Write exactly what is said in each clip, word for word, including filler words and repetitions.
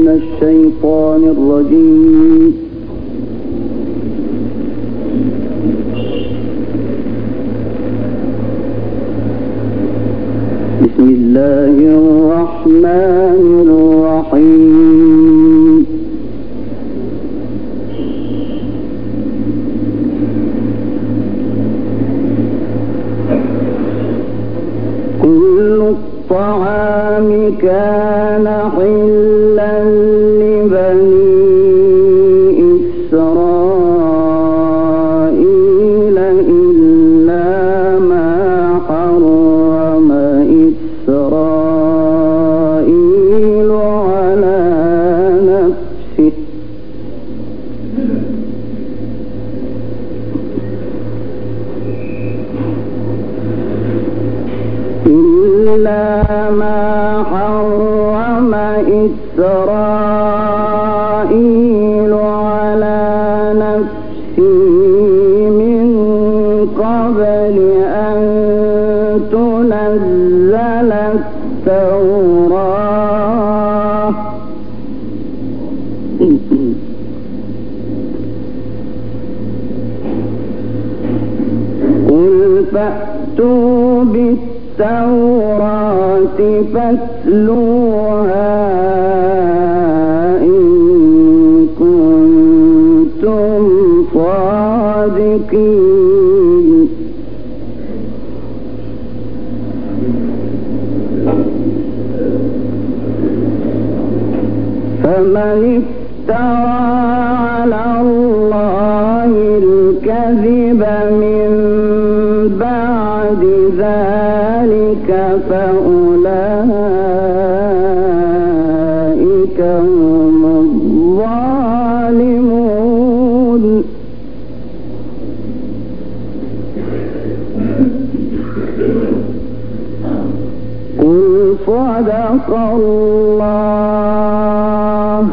من الشيطان الرجيم. بسم الله الرحمن الرحيم. كل الطعام كان حلا لبني إسرائيل إلا ما حرم إسرائيل على نفسه إلا ما حرم إسرائيل على نفسه من قبل أن تنزل التوراة قل فأتوا بالتوراة فاتلوها إن كنتم صادقين. فمن افترى على الله الكذب من بعد ذلك فأولئك هم الظالمون. قل صدق الله.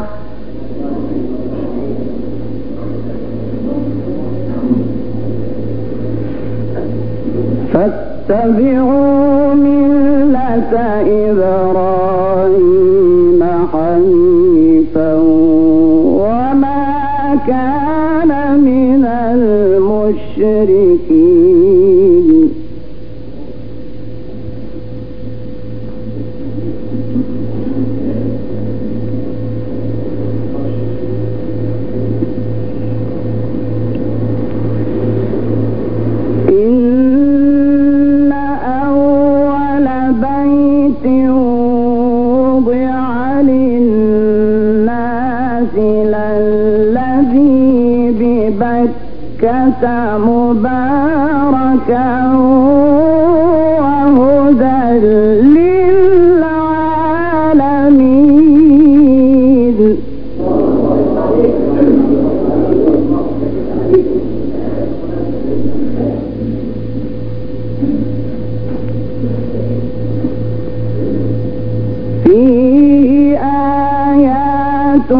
فاتبعوا ملة إبراهيم حنيفا وما كان من المشركين. ببكة مباركا وهدى للعالمين. فيه آيات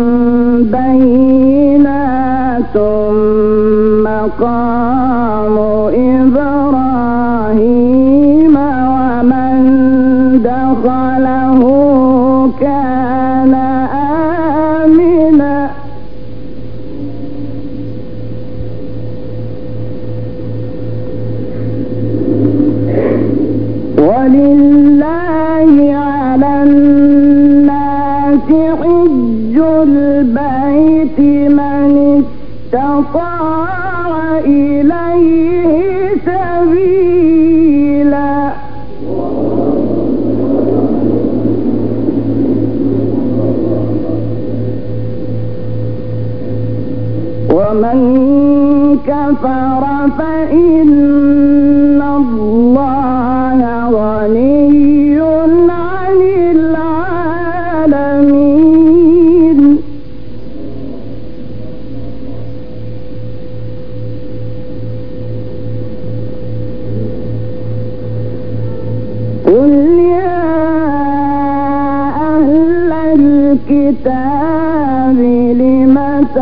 بينات مقام إبراهيم ومن دخله كان آمنا. ولله على الناس حج البيت من استطاع إليه سبيلا. ومن كفر فإن الله غني عن العالمين. قل يا أهل الكتاب لم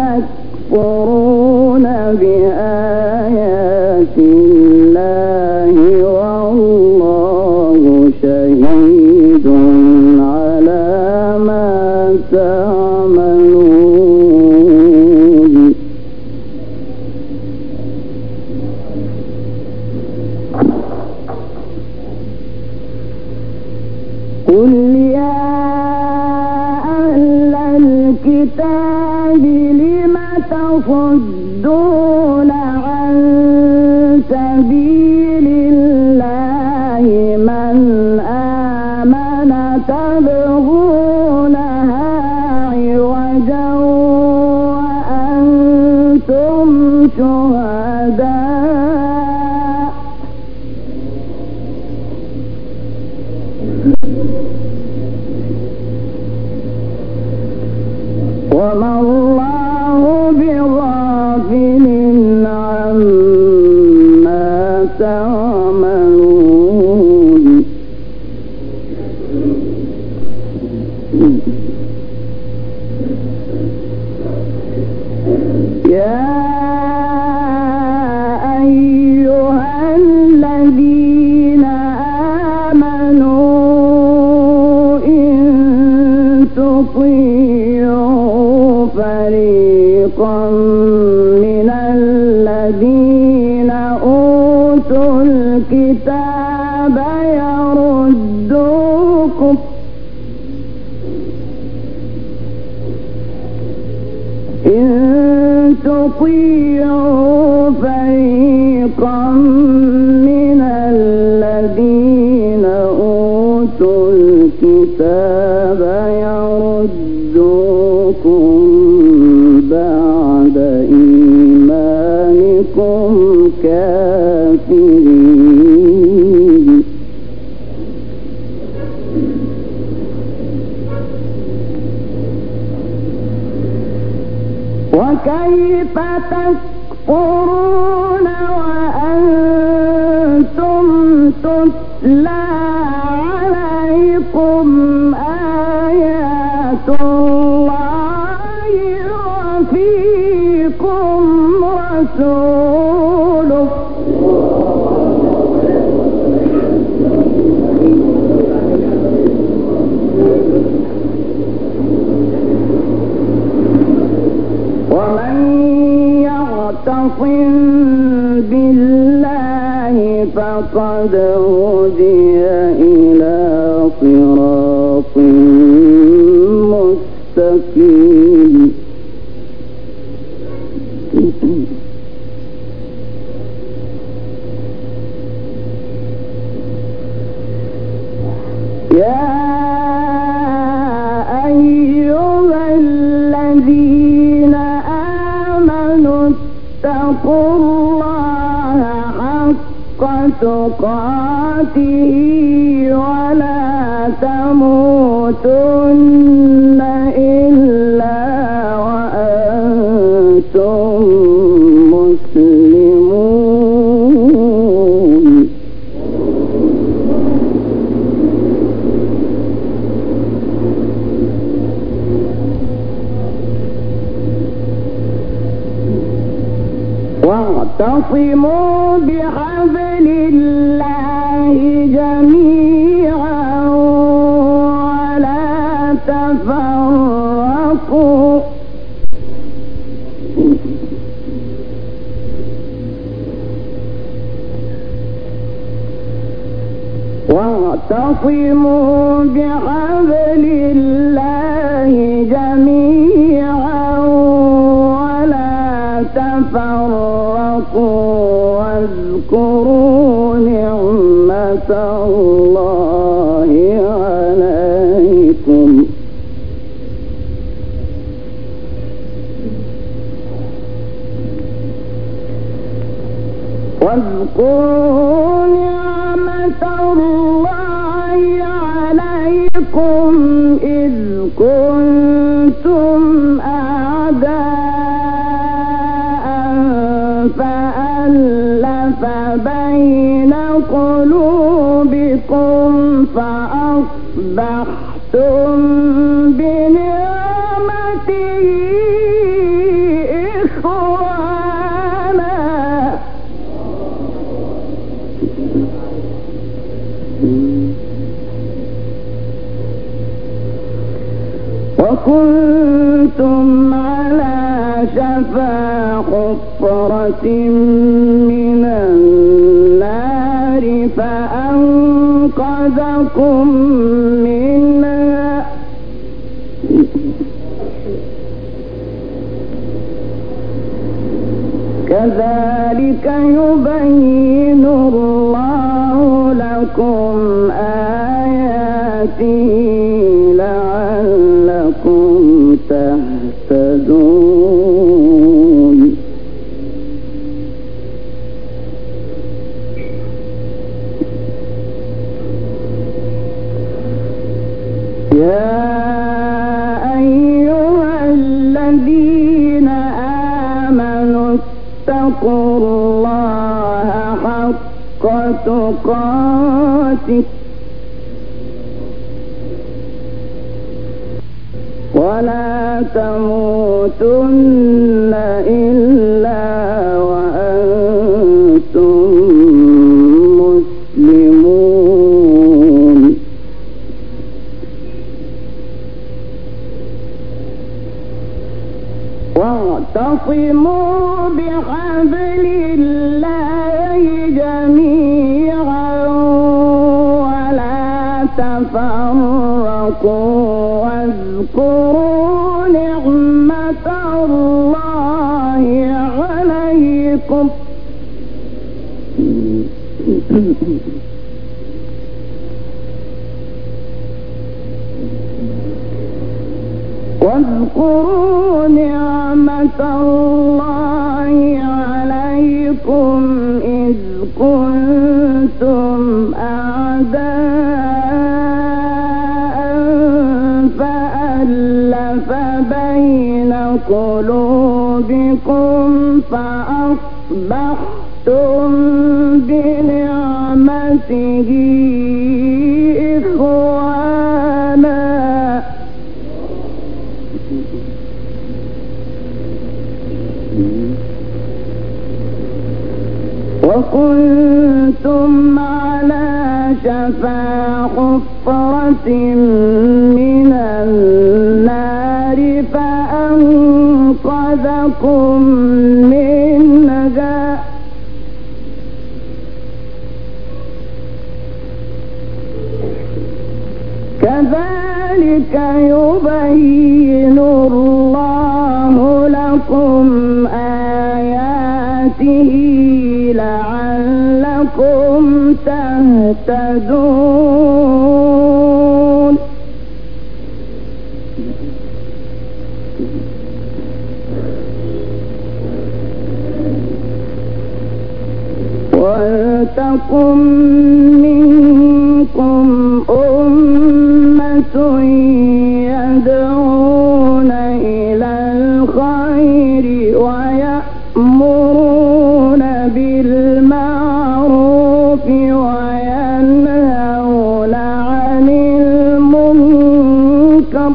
تكفرون بآيات الله والله شهيد على ما تعملون قل يا أهل الكتاب لم تصدون عن سبيل الله من آمن تبغونها عوجا وأنتم شهداء وما الله بغافل عما تعملون يا أيها الذين آمنوا إن تطيعوا فريقا من الذين أوتوا الكتاب يردوكم إن تطيعوا فريقا من الذين أوتوا الكتاب يردوكم بعد إيمانكم كافرين وكيف تكفرون وأنتم تتلى عليكم آيات الله وفيكم رسوله ومن يعتصم بالله فقد هدي إلى صراط مستقيم يا أيها الذين آمنوا اتقوا الله حق تقاته ولا تموتن إلا وأنتم مسلمون واعتصموا بحبل الله جميعا ولا تفرقوا واعتصموا بحبل الله جميعا ولا تفرقوا واذكروا نعمة الله عليكم واذكروا نعمة الله عليكم إذ كنتم أعداء فألف بين قلوبكم فأصبحتم بنعمته إخوانا وكنتم كنتم على شفا حفرة من النار فأنقذكم منها كذلك يبين الله لكم آياته لعلكم تهتدون يا أيها الذين آمنوا اتقوا الله حق تقاته ولا تموتن إلا وأنتم مسلمون واعتصموا بحبل الله جميعا ولا تفرقوا واذكروا نعمة الله عليكم واذكروا نعمة الله عليكم إذ كنتم أعداء فألف بين قلوبكم فأصبحتم بنعمته إخوانا وكنتم على شفا حفرة من النار فأنقذكم منها كذلك يبين الله لكم آياته لعلكم تهتدون ولتكن منكم أمة يدعون إلى الخير ويأمرون بالمعروف وينهون عن المنكر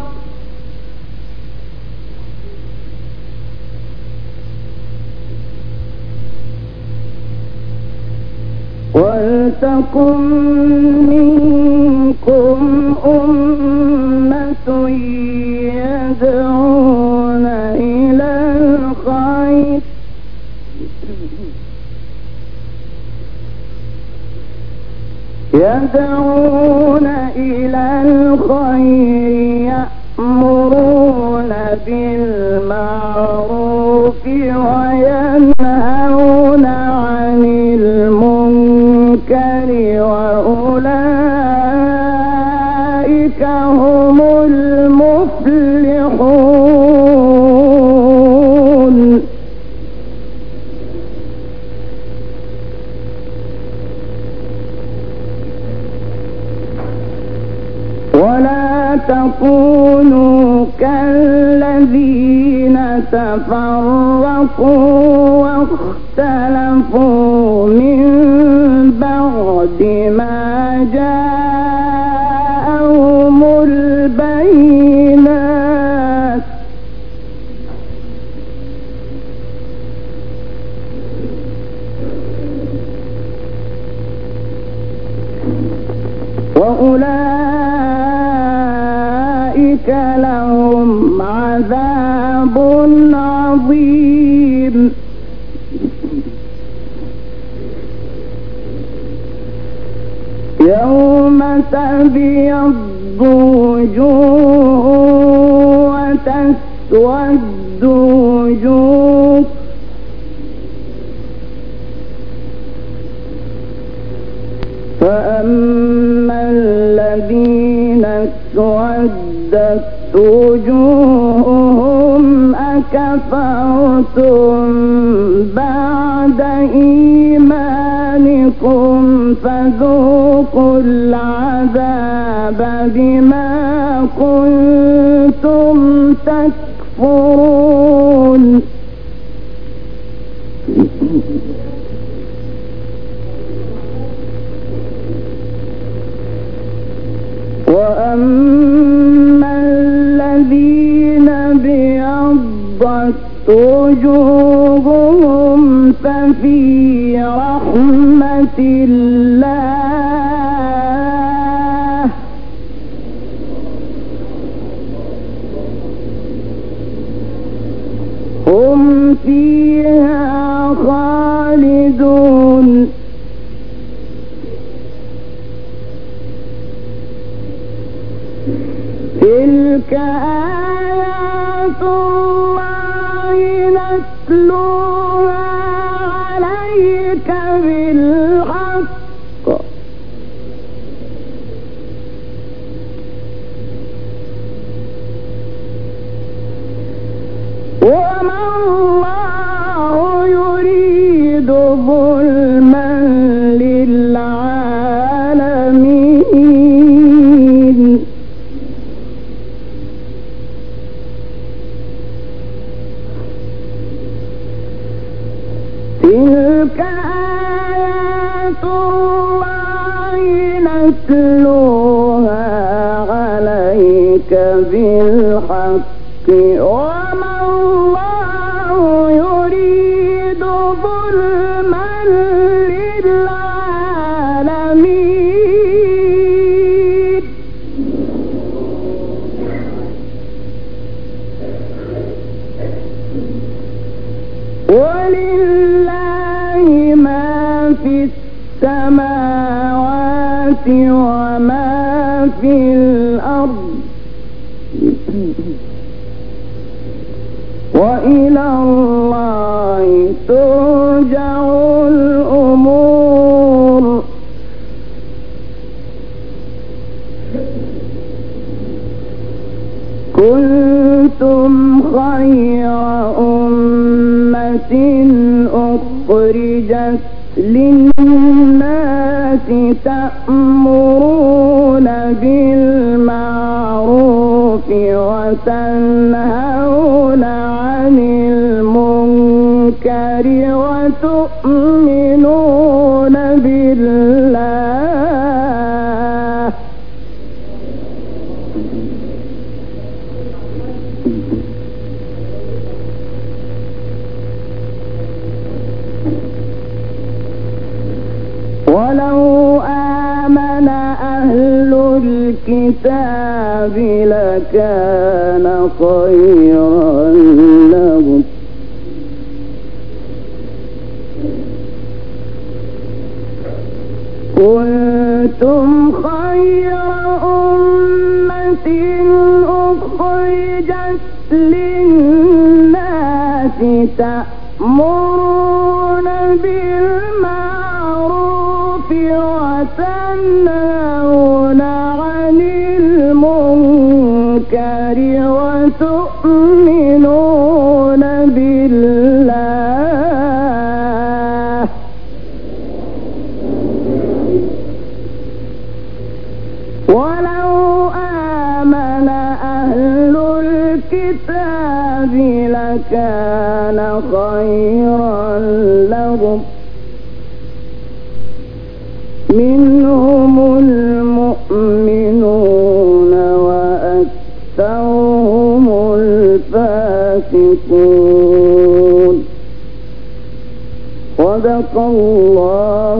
ولتكن منكم أمة يدعون إلى الخير يدعون إلى الخير يأمرون بالمعروف وينهون عن المنكر وأولئك هم المفلحون ولا تكونوا كالذين تفرقوا واختلفوا من بعد ما جاءهم البينات وأولئك لهم عذاب عظيم. يوم تبيض وجوه وتسود وجوه فأما الذين اسودت وجوههم أكفرتم بعد إيمانكم فذوقوا العذاب بما كنتم تكفرون. وأما الذين ابيضت وجوههم ففي رحمة الله هم فيها خالدون. تلك آيات الله نتلوها عليك بالحق وما الله يريد ظلما للعالمين. تلك آيات الله نتلوها عليك بالحق وما الله يريد ظلما للعالمين. ولله ما في السماوات وما في الأرض وإلى الله ترجع الأمور. كنتم خير أمة أخرجت للناس تأمرون بالمعروف وتنهون عن المنكر وتؤمنون بالله. ولو آمن أهل الكتاب لكان خيرا لهم. كنتم خير أمة أخرجت للناس تأمرون بالمعروف وتنهون عن المنكر وتؤمنون بالله. ولو آمن أهل الكتاب لكان خيرا لهم منهم المؤمنون وأكثرهم الفاسقون. صدق الله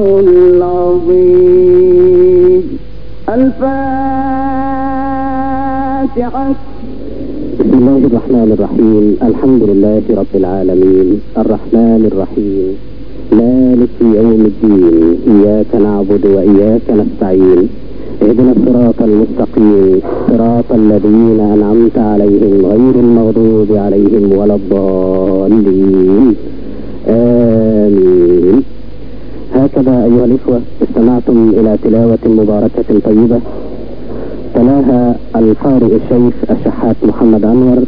العظيم. الفاتحة. بسم الله الرحمن الرحيم. الحمد لله رب العالمين الرحمن الرحيم مالك يوم الدين. إياك نعبد وإياك نستعين. اهدنا الصراط المستقيم صراط الذين أنعمت عليهم غير المغضوب عليهم ولا الضالين. آمين. هكذا أيها الإخوة استمعتم إلى تلاوة مباركة طيبة تلاها القارئ الشيخ الشحات محمد أنور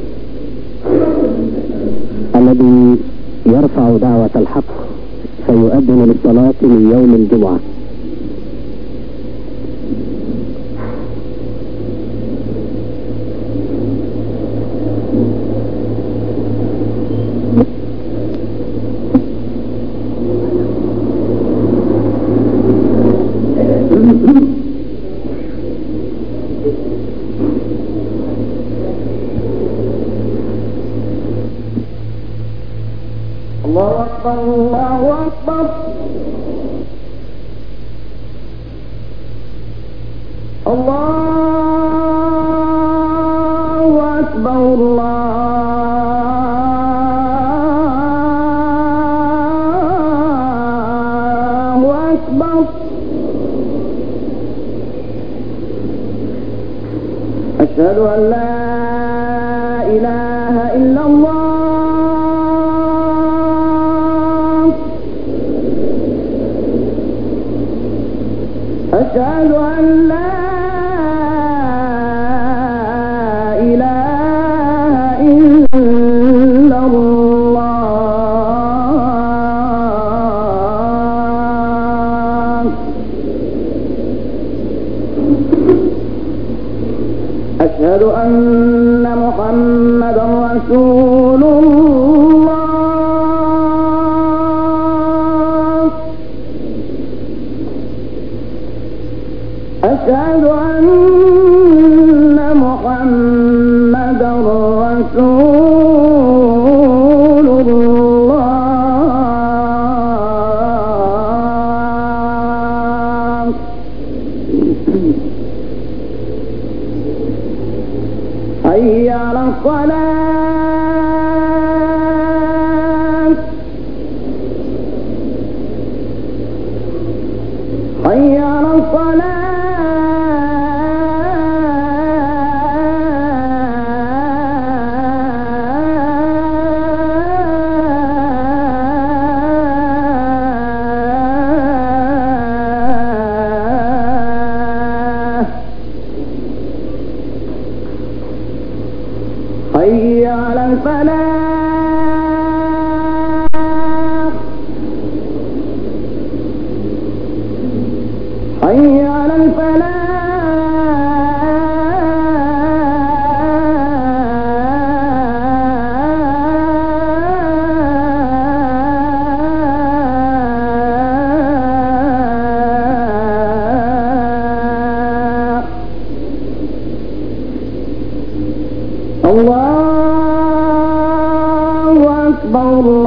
الذي يرفع دعوة الحق فيؤذن للصلاة من يوم الجمعة. الله أكبر الله أكبر الله أكبر الله أكبر. أشهد أن لا إله إلا الله. أشهد أن لا إله إلا الله. أشهد أن محمدا رسول الله. أشهد أن محمدا رسول الله. حي على الصلاة. حي على الصلاة. حي على الفلاح. حي على الفلاح. الله أكبر